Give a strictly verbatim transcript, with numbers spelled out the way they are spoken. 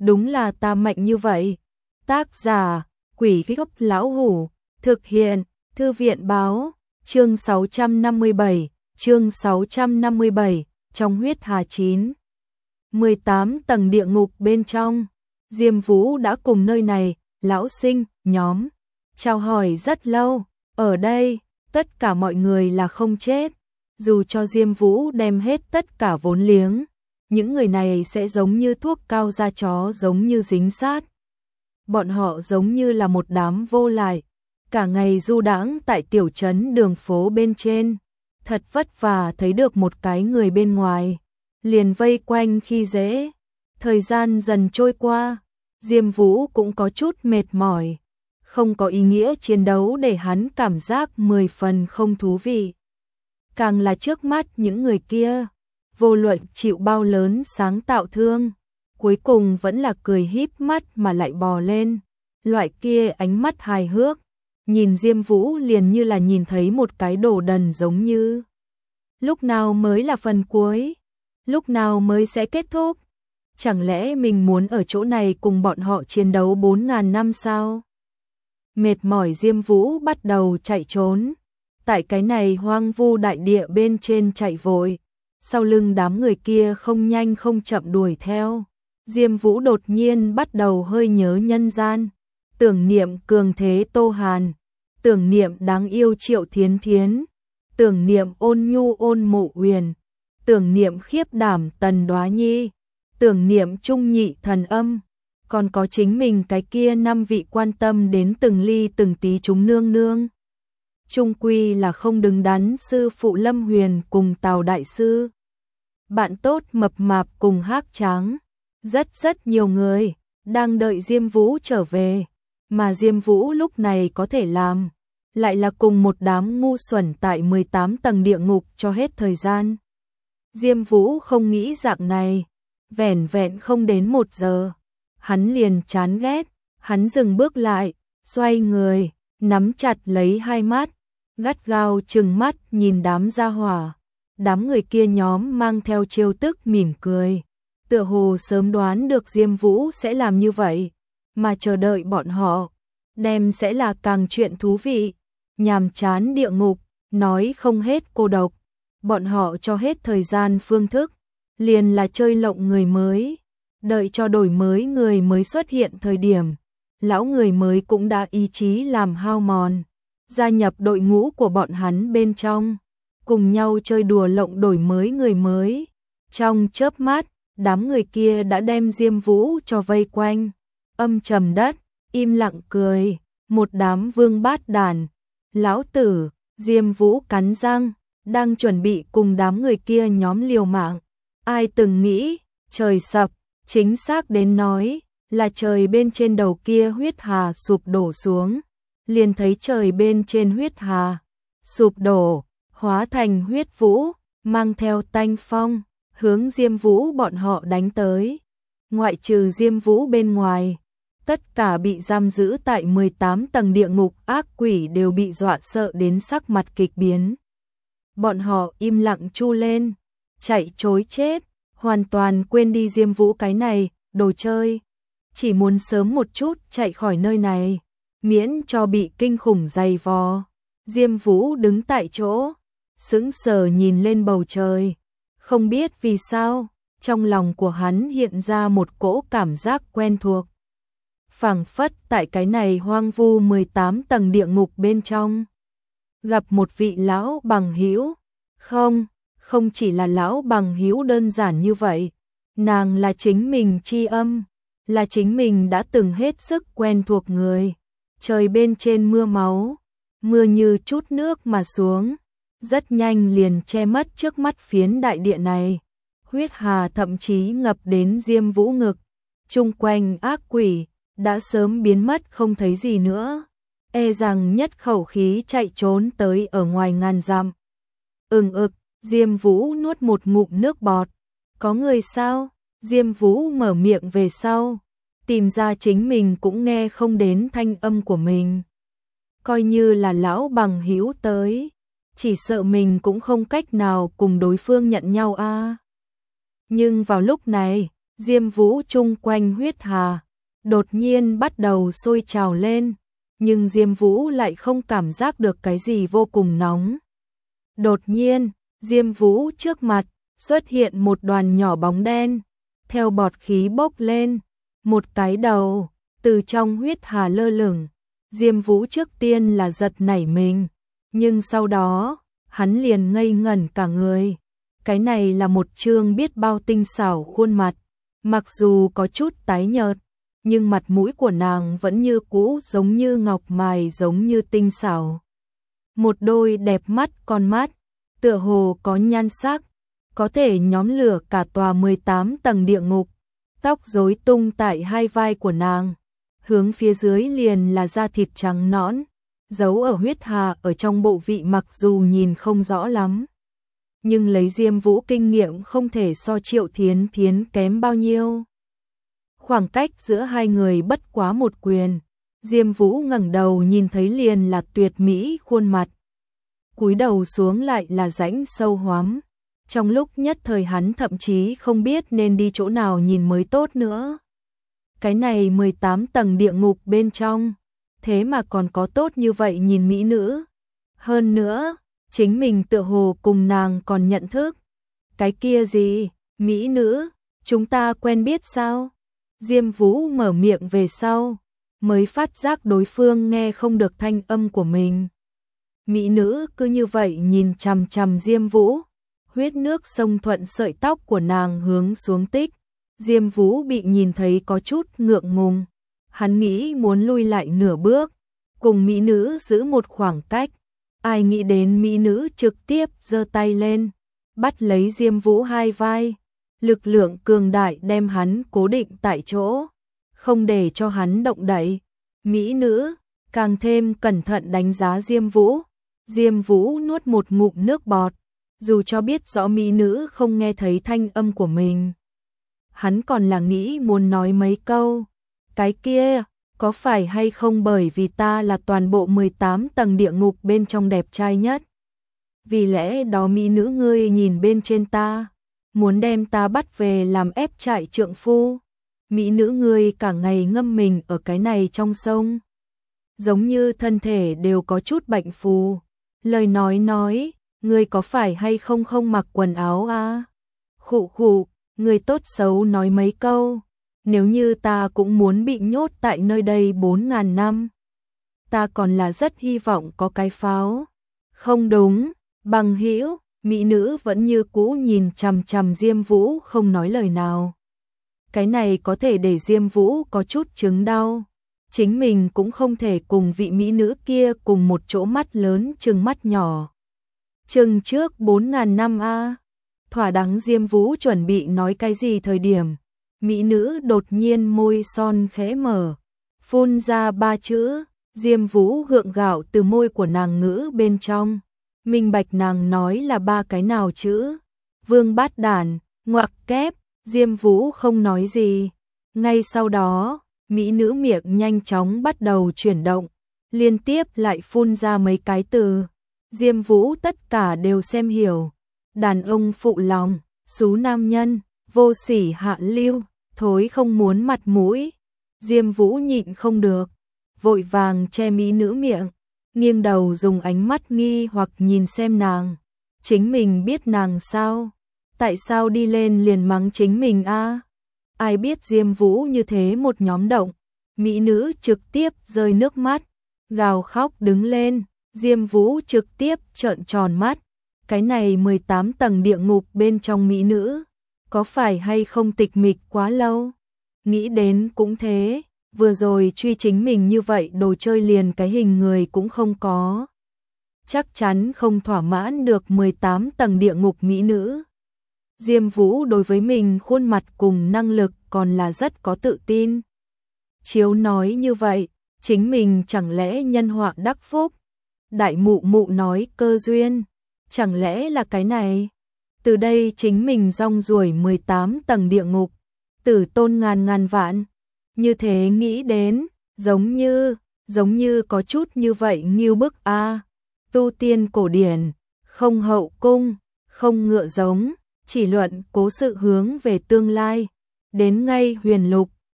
đúng là ta mạnh như vậy. Tác giả, Quỷ Gốc Lão Hủ, thực hiện, Thư viện báo, chương sáu trăm năm mươi bảy, chương sáu trăm năm mươi bảy, trong huyết hà chín. mười tám tầng địa ngục bên trong, Diêm Vũ đã cùng nơi này, lão sinh, nhóm, chào hỏi rất lâu, ở đây, tất cả mọi người là không chết, dù cho Diêm Vũ đem hết tất cả vốn liếng, những người này sẽ giống như thuốc cao da chó giống như dính sát. Bọn họ giống như là một đám vô lại, cả ngày du đãng tại tiểu trấn đường phố bên trên, thật vất vả thấy được một cái người bên ngoài, liền vây quanh khi dễ. Thời gian dần trôi qua, Diêm Vũ cũng có chút mệt mỏi, không có ý nghĩa chiến đấu để hắn cảm giác mười phần không thú vị. Càng là trước mắt những người kia, vô luận chịu bao lớn sáng tạo thương, cuối cùng vẫn là cười híp mắt mà lại bò lên. Loại kia ánh mắt hài hước, nhìn Diêm Vũ liền như là nhìn thấy một cái đồ đần giống như. Lúc nào mới là phần cuối? Lúc nào mới sẽ kết thúc? Chẳng lẽ mình muốn ở chỗ này cùng bọn họ chiến đấu bốn ngàn năm sao? Mệt mỏi Diêm Vũ bắt đầu chạy trốn. Tại cái này hoang vu đại địa bên trên chạy vội. Sau lưng đám người kia không nhanh không chậm đuổi theo. Diêm Vũ đột nhiên bắt đầu hơi nhớ nhân gian. Tưởng niệm cường thế Tô Hàn. Tưởng niệm đáng yêu Triệu Thiến Thiến. Tưởng niệm ôn nhu ôn Mộ Uyển. Tưởng niệm khiếp đảm Tần Đoá Nhi. Tưởng niệm trung nhị thần âm. Còn có chính mình cái kia năm vị quan tâm đến từng ly từng tí chúng nương nương. Trung quy là không đứng đắn sư phụ Lâm Huyền cùng Tào Đại Sư. Bạn tốt mập mạp cùng Hắc Tráng. Rất rất nhiều người đang đợi Diêm Vũ trở về. Mà Diêm Vũ lúc này có thể làm. Lại là cùng một đám ngu xuẩn tại mười tám tầng địa ngục cho hết thời gian. Diêm Vũ không nghĩ dạng này. Vẻn vẹn không đến một giờ. Hắn liền chán ghét. Hắn dừng bước lại. Xoay người. Nắm chặt lấy hai mắt. Gắt gao trừng mắt nhìn đám gia hỏa. Đám người kia nhóm mang theo trêu tức mỉm cười. Tựa hồ sớm đoán được Diêm Vũ sẽ làm như vậy. Mà chờ đợi bọn họ. Đem sẽ là càng chuyện thú vị. Nhàm chán địa ngục. Nói không hết cô độc. Bọn họ cho hết thời gian phương thức. Liền là chơi lộng người mới. Đợi cho đổi mới người mới xuất hiện thời điểm. Lão người mới cũng đã ý chí làm hao mòn. Gia nhập đội ngũ của bọn hắn bên trong. Cùng nhau chơi đùa lộng đổi mới người mới. Trong chớp mắt, đám người kia đã đem Diêm Vũ cho vây quanh. Âm trầm đất, im lặng cười. Một đám vương bát đàn. Lão tử, Diêm Vũ cắn răng. Đang chuẩn bị cùng đám người kia nhóm liều mạng. Ai từng nghĩ, trời sập, chính xác đến nói, là trời bên trên đầu kia huyết hà sụp đổ xuống. Liền thấy trời bên trên huyết hà, sụp đổ, hóa thành huyết vũ, mang theo tanh phong, hướng Diêm Vũ bọn họ đánh tới. Ngoại trừ Diêm Vũ bên ngoài, tất cả bị giam giữ tại mười tám tầng địa ngục ác quỷ đều bị dọa sợ đến sắc mặt kịch biến. Bọn họ im lặng chu lên, chạy trối chết, hoàn toàn quên đi Diêm Vũ cái này, đồ chơi. Chỉ muốn sớm một chút chạy khỏi nơi này, miễn cho bị kinh khủng dày vò. Diêm Vũ đứng tại chỗ, sững sờ nhìn lên bầu trời. Không biết vì sao, trong lòng của hắn hiện ra một cỗ cảm giác quen thuộc. Phảng phất tại cái này hoang vu mười tám tầng địa ngục bên trong. Gặp một vị lão bằng hữu. Không, không chỉ là lão bằng hữu đơn giản như vậy. Nàng là chính mình tri âm. Là chính mình đã từng hết sức quen thuộc người. Trời bên trên mưa máu. Mưa như chút nước mà xuống. Rất nhanh liền che mất trước mắt phiến đại địa này. Huyết hà thậm chí ngập đến Diêm Vũ ngực. Chung quanh ác quỷ đã sớm biến mất không thấy gì nữa. E rằng nhất khẩu khí chạy trốn tới ở ngoài ngàn dặm. Ừng ực, Diêm Vũ nuốt một ngụm nước bọt. Có người sao? Diêm Vũ mở miệng về sau. Tìm ra chính mình cũng nghe không đến thanh âm của mình. Coi như là lão bằng hữu tới. Chỉ sợ mình cũng không cách nào cùng đối phương nhận nhau a. Nhưng vào lúc này, Diêm Vũ chung quanh huyết hà, đột nhiên bắt đầu sôi trào lên, nhưng Diêm Vũ lại không cảm giác được cái gì vô cùng nóng. Đột nhiên, Diêm Vũ trước mặt xuất hiện một đoàn nhỏ bóng đen, theo bọt khí bốc lên, một cái đầu từ trong huyết hà lơ lửng. Diêm Vũ trước tiên là giật nảy mình, nhưng sau đó, hắn liền ngây ngẩn cả người. Cái này là một trương biết bao tinh xảo khuôn mặt, mặc dù có chút tái nhợt, nhưng mặt mũi của nàng vẫn như cũ giống như ngọc mài, giống như tinh xảo. Một đôi đẹp mắt con mắt, tựa hồ có nhan sắc, có thể nhóm lửa cả tòa mười tám tầng địa ngục. Tóc rối tung tại hai vai của nàng, hướng phía dưới liền là da thịt trắng nõn, giấu ở huyết hà ở trong bộ vị mặc dù nhìn không rõ lắm. Nhưng lấy Diêm Vũ kinh nghiệm không thể so Triệu Thiến Thiến kém bao nhiêu. Khoảng cách giữa hai người bất quá một quyền, Diêm Vũ ngẩng đầu nhìn thấy liền là tuyệt mỹ khuôn mặt. Cúi đầu xuống lại là rãnh sâu hoắm. Trong lúc nhất thời hắn thậm chí không biết nên đi chỗ nào nhìn mới tốt nữa. Cái này mười tám tầng địa ngục bên trong, thế mà còn có tốt như vậy nhìn mỹ nữ. Hơn nữa, chính mình tựa hồ cùng nàng còn nhận thức. Cái kia gì, mỹ nữ, chúng ta quen biết sao? Diêm Vũ mở miệng về sau, mới phát giác đối phương nghe không được thanh âm của mình. Mỹ nữ cứ như vậy nhìn chằm chằm Diêm Vũ, huyết nước sông thuận sợi tóc của nàng hướng xuống tích. Diêm Vũ bị nhìn thấy có chút ngượng ngùng, hắn nghĩ muốn lui lại nửa bước, cùng mỹ nữ giữ một khoảng cách. Ai nghĩ đến mỹ nữ trực tiếp giơ tay lên, bắt lấy Diêm Vũ hai vai, lực lượng cường đại đem hắn cố định tại chỗ, không để cho hắn động đậy. Mỹ nữ càng thêm cẩn thận đánh giá Diêm Vũ. Diêm Vũ nuốt một ngụm nước bọt, dù cho biết rõ mỹ nữ không nghe thấy thanh âm của mình. Hắn còn là nghĩ muốn nói mấy câu. Cái kia, có phải hay không bởi vì ta là toàn bộ mười tám tầng địa ngục bên trong đẹp trai nhất? Vì lẽ đó mỹ nữ ngươi nhìn bên trên ta, muốn đem ta bắt về làm ép trại trượng phu. Mỹ nữ ngươi cả ngày ngâm mình ở cái này trong sông, giống như thân thể đều có chút bệnh phù. Lời nói nói, ngươi có phải hay không không mặc quần áo à? Khụ khụ, ngươi tốt xấu nói mấy câu. Nếu như ta cũng muốn bị nhốt tại nơi đây bốn ngàn năm, ta còn là rất hy vọng có cái pháo. Không đúng, bằng hữu, mỹ nữ vẫn như cũ nhìn chằm chằm Diêm Vũ không nói lời nào. Cái này có thể để Diêm Vũ có chút chứng đau. Chính mình cũng không thể cùng vị mỹ nữ kia cùng một chỗ, mắt lớn chừng mắt nhỏ. Chừng trước bốn ngàn năm a. À. Thỏa đáng Diêm Vũ chuẩn bị nói cái gì thời điểm, mỹ nữ đột nhiên môi son khẽ mở, phun ra ba chữ. Diêm Vũ gượng gạo từ môi của nàng ngữ bên trong, minh bạch nàng nói là ba cái nào chữ. Vương bát đản, ngoặc kép. Diêm Vũ không nói gì. Ngay sau đó, mỹ nữ miệng nhanh chóng bắt đầu chuyển động, liên tiếp lại phun ra mấy cái từ. Diêm Vũ tất cả đều xem hiểu. Đàn ông phụ lòng, xú nam nhân, vô sỉ hạ lưu, thối không muốn mặt mũi. Diêm Vũ nhịn không được, vội vàng che mỹ nữ miệng, nghiêng đầu dùng ánh mắt nghi hoặc nhìn xem nàng. Chính mình biết nàng sao? Tại sao đi lên liền mắng chính mình a? À? Ai biết Diêm Vũ như thế một nhóm động, mỹ nữ trực tiếp rơi nước mắt, gào khóc đứng lên. Diêm Vũ trực tiếp trợn tròn mắt. Cái này mười tám tầng địa ngục bên trong mỹ nữ, có phải hay không tịch mịch quá lâu? Nghĩ đến cũng thế, vừa rồi truy chính mình như vậy đồ chơi liền cái hình người cũng không có. Chắc chắn không thỏa mãn được mười tám tầng địa ngục mỹ nữ. Diêm Vũ đối với mình khuôn mặt cùng năng lực còn là rất có tự tin. Chiếu nói như vậy, chính mình chẳng lẽ nhân họa đắc phúc? Đại mụ mụ nói cơ duyên, chẳng lẽ là cái này? Từ đây chính mình rong ruổi mười tám tầng địa ngục, tử tôn ngàn ngàn vạn. Như thế nghĩ đến, giống như, giống như có chút như vậy nghiêu bức a. À. Tu tiên cổ điển, không hậu cung, không ngựa giống, chỉ luận cố sự hướng về tương lai. đến ngay huyền lục,